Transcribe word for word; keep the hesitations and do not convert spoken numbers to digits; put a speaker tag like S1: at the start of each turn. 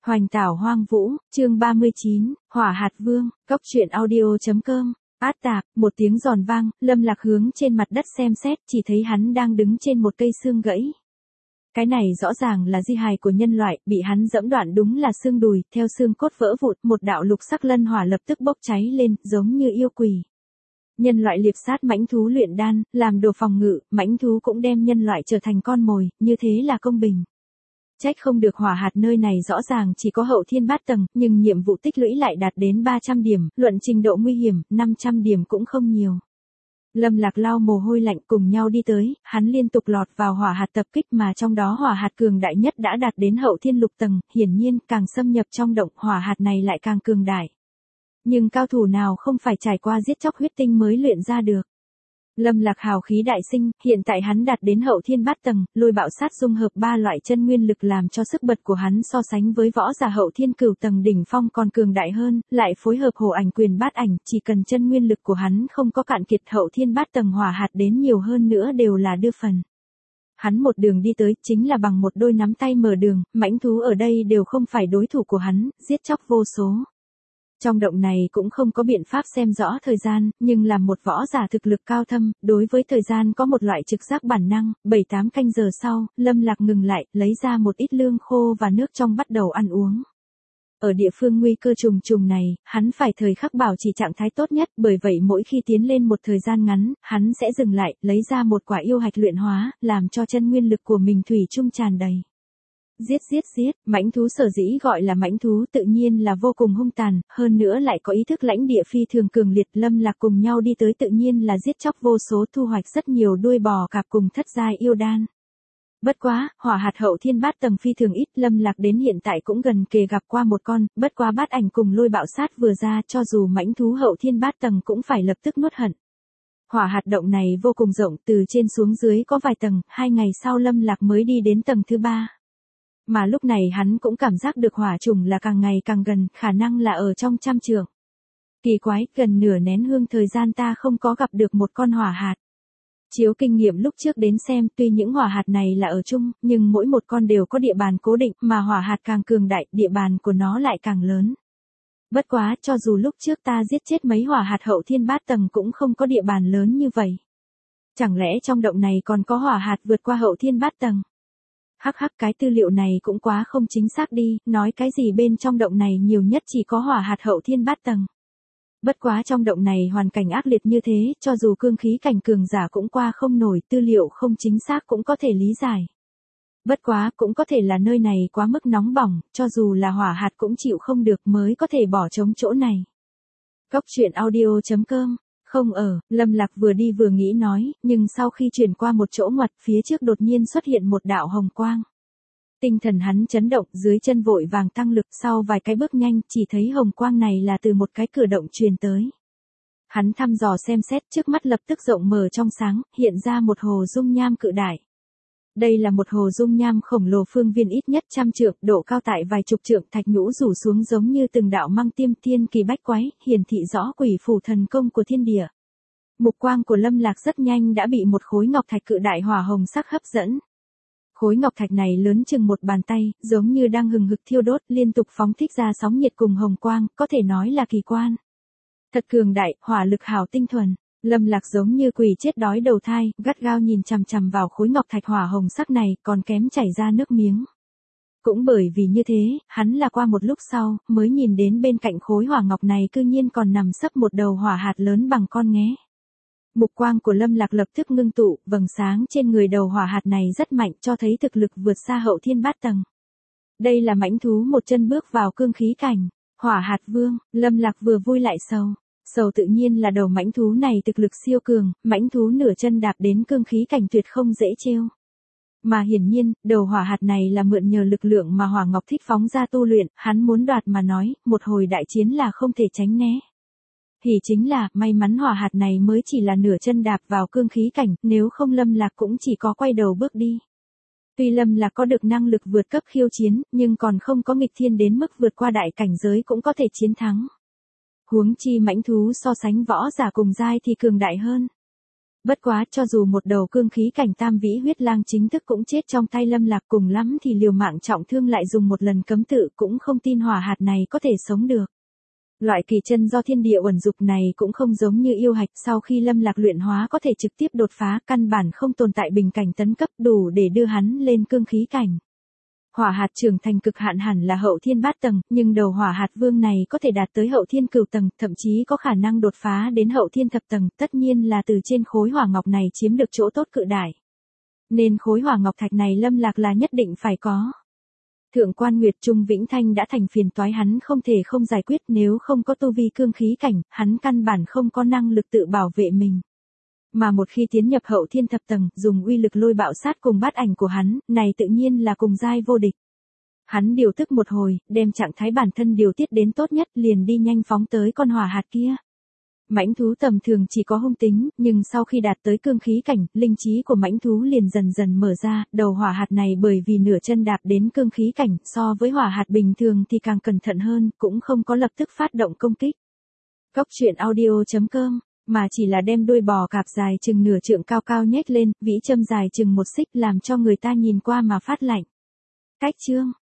S1: Hoành tảo hoang vũ, chương ba mươi chín, Hỏa hạt vương, cốc truyện audio.com. Át tạp, một tiếng giòn vang, Lâm Lạc hướng trên mặt đất xem xét, chỉ thấy hắn đang đứng trên một cây xương gãy. Cái này rõ ràng là di hài của nhân loại, bị hắn giẫm đoạn đúng là xương đùi, theo xương cốt vỡ vụn, một đạo lục sắc lân hỏa lập tức bốc cháy lên, giống như yêu quỷ. Nhân loại liệp sát mãnh thú luyện đan, làm đồ phòng ngự, mãnh thú cũng đem nhân loại trở thành con mồi, như thế là công bình. Trách không được hỏa hạt nơi này rõ ràng chỉ có hậu thiên bát tầng, nhưng nhiệm vụ tích lũy lại đạt đến ba trăm điểm, luận trình độ nguy hiểm, năm trăm điểm cũng không nhiều. Lâm Lạc lau mồ hôi lạnh cùng nhau đi tới, hắn liên tục lọt vào hỏa hạt tập kích mà trong đó hỏa hạt cường đại nhất đã đạt đến hậu thiên lục tầng, hiển nhiên càng xâm nhập trong động hỏa hạt này lại càng cường đại. Nhưng cao thủ nào không phải trải qua giết chóc huyết tinh mới luyện ra được. Lâm Lạc hào khí đại sinh, hiện tại hắn đạt đến hậu thiên bát tầng, lôi bạo sát dung hợp ba loại chân nguyên lực làm cho sức bật của hắn so sánh với võ giả hậu thiên cửu tầng đỉnh phong còn cường đại hơn, lại phối hợp hổ ảnh quyền bát ảnh, chỉ cần chân nguyên lực của hắn không có cạn kiệt hậu thiên bát tầng hỏa hạt đến nhiều hơn nữa đều là đưa phần. Hắn một đường đi tới, chính là bằng một đôi nắm tay mở đường, mãnh thú ở đây đều không phải đối thủ của hắn, giết chóc vô số. Trong động này cũng không có biện pháp xem rõ thời gian, nhưng làm một võ giả thực lực cao thâm, đối với thời gian có một loại trực giác bản năng, bảy tám canh giờ sau, Lâm Lạc ngừng lại, lấy ra một ít lương khô và nước trong bắt đầu ăn uống. Ở địa phương nguy cơ trùng trùng này, hắn phải thời khắc bảo trì trạng thái tốt nhất, bởi vậy mỗi khi tiến lên một thời gian ngắn, hắn sẽ dừng lại, lấy ra một quả yêu hạch luyện hóa, làm cho chân nguyên lực của mình thủy chung tràn đầy. Giết giết giết, mãnh thú sở dĩ gọi là mãnh thú tự nhiên là vô cùng hung tàn, hơn nữa lại có ý thức lãnh địa phi thường cường liệt. Lâm Lạc cùng nhau đi tới tự nhiên là giết chóc vô số, thu hoạch rất nhiều đuôi bò cạp cùng thất giai yêu đan. Bất quá, hỏa hạt hậu thiên bát tầng phi thường ít, Lâm Lạc đến hiện tại cũng gần kề gặp qua một con, bất quá bát ảnh cùng lôi bạo sát vừa ra, cho dù mãnh thú hậu thiên bát tầng cũng phải lập tức nuốt hận. Hỏa hạt động này vô cùng rộng, từ trên xuống dưới có vài tầng, hai ngày sau Lâm Lạc mới đi đến tầng thứ ba. Mà lúc này hắn cũng cảm giác được hỏa trùng là càng ngày càng gần, khả năng là ở trong trăm trượng. Kỳ quái, gần nửa nén hương thời gian ta không có gặp được một con hỏa hạt. Chiếu kinh nghiệm lúc trước đến xem, tuy những hỏa hạt này là ở chung, nhưng mỗi một con đều có địa bàn cố định, mà hỏa hạt càng cường đại, địa bàn của nó lại càng lớn. Bất quá, cho dù lúc trước ta giết chết mấy hỏa hạt hậu thiên bát tầng cũng không có địa bàn lớn như vậy. Chẳng lẽ trong động này còn có hỏa hạt vượt qua hậu thiên bát tầng? Hắc hắc, cái tư liệu này cũng quá không chính xác đi, nói cái gì bên trong động này nhiều nhất chỉ có hỏa hạt hậu thiên bát tầng. Bất quá trong động này hoàn cảnh ác liệt như thế, cho dù cương khí cảnh cường giả cũng qua không nổi, tư liệu không chính xác cũng có thể lý giải. Bất quá cũng có thể là nơi này quá mức nóng bỏng, cho dù là hỏa hạt cũng chịu không được mới có thể bỏ trống chỗ này. Cốc truyện audio.com. Không ở, Lâm Lạc vừa đi vừa nghĩ nói, nhưng sau khi chuyển qua một chỗ ngoặt, phía trước đột nhiên xuất hiện một đạo hồng quang. Tinh thần hắn chấn động, dưới chân vội vàng tăng lực, sau vài cái bước nhanh, chỉ thấy hồng quang này là từ một cái cửa động truyền tới. Hắn thăm dò xem xét, trước mắt lập tức rộng mở trong sáng, hiện ra một hồ dung nham cự đại. Đây là một hồ dung nham khổng lồ, phương viên ít nhất trăm trượng, độ cao tại vài chục trượng, thạch nhũ rủ xuống giống như từng đạo măng tiêm, thiên kỳ bách quái, hiển thị rõ quỷ phủ thần công của thiên địa. Mục quang của Lâm Lạc rất nhanh đã bị một khối ngọc thạch cự đại hỏa hồng sắc hấp dẫn. Khối ngọc thạch này lớn chừng một bàn tay, giống như đang hừng hực thiêu đốt, liên tục phóng thích ra sóng nhiệt cùng hồng quang, có thể nói là kỳ quan. Thật cường đại, hỏa lực hảo tinh thuần. Lâm Lạc giống như quỷ chết đói đầu thai, gắt gao nhìn chằm chằm vào khối ngọc thạch hỏa hồng sắc này, còn kém chảy ra nước miếng. Cũng bởi vì như thế, hắn là qua một lúc sau, mới nhìn đến bên cạnh khối hỏa ngọc này cư nhiên còn nằm sấp một đầu hỏa hạt lớn bằng con nghé. Mục quang của Lâm Lạc lập tức ngưng tụ, vầng sáng trên người đầu hỏa hạt này rất mạnh, cho thấy thực lực vượt xa hậu thiên bát tầng. Đây là mãnh thú một chân bước vào cương khí cảnh, hỏa hạt vương. Lâm Lạc vừa vui lại sầu. Sầu tự nhiên là đầu mãnh thú này thực lực siêu cường, mãnh thú nửa chân đạp đến cương khí cảnh tuyệt không dễ trêu. Mà hiển nhiên, đầu hỏa hạt này là mượn nhờ lực lượng mà hỏa ngọc thích phóng ra tu luyện, hắn muốn đoạt mà nói, một hồi đại chiến là không thể tránh né. Thì chính là, may mắn hỏa hạt này mới chỉ là nửa chân đạp vào cương khí cảnh, nếu không Lâm Lạc cũng chỉ có quay đầu bước đi. Tuy Lâm Lạc có được năng lực vượt cấp khiêu chiến, nhưng còn không có nghịch thiên đến mức vượt qua đại cảnh giới cũng có thể chiến thắng. Huống chi mãnh thú so sánh võ giả cùng giai thì cường đại hơn. Bất quá cho dù một đầu cương khí cảnh tam vĩ huyết lang chính thức cũng chết trong tay Lâm Lạc, cùng lắm thì liều mạng trọng thương lại dùng một lần cấm tự, cũng không tin hỏa hạt này có thể sống được. Loại kỳ chân do thiên địa uẩn dục này cũng không giống như yêu hạch, sau khi Lâm Lạc luyện hóa có thể trực tiếp đột phá, căn bản không tồn tại bình cảnh tấn cấp đủ để đưa hắn lên cương khí cảnh. Hỏa hạt trưởng thành cực hạn hẳn là hậu thiên bát tầng, nhưng đầu hỏa hạt vương này có thể đạt tới hậu thiên cửu tầng, thậm chí có khả năng đột phá đến hậu thiên thập tầng, tất nhiên là từ trên khối hỏa ngọc này chiếm được chỗ tốt cự đại. Nên khối hỏa ngọc thạch này Lâm Lạc là nhất định phải có. Thượng quan Nguyệt Trung Vĩnh Thanh đã thành phiền toái hắn không thể không giải quyết, nếu không có tu vi cương khí cảnh, hắn căn bản không có năng lực tự bảo vệ mình. Mà một khi tiến nhập hậu thiên thập tầng, dùng uy lực lôi bạo sát cùng bát ảnh của hắn, này tự nhiên là cùng giai vô địch. Hắn điều tức một hồi, đem trạng thái bản thân điều tiết đến tốt nhất, liền đi nhanh phóng tới con hỏa hạt kia. Mãnh thú tầm thường chỉ có hung tính, nhưng sau khi đạt tới cương khí cảnh, linh trí của mãnh thú liền dần dần mở ra, đầu hỏa hạt này bởi vì nửa chân đạp đến cương khí cảnh, so với hỏa hạt bình thường thì càng cẩn thận hơn, cũng không có lập tức phát động công kích. Cốc truyện audio chấm com, mà chỉ là đem đuôi bò cạp dài chừng nửa trượng cao cao nhếch lên, vĩ châm dài chừng một xích làm cho người ta nhìn qua mà phát lạnh. Cách chương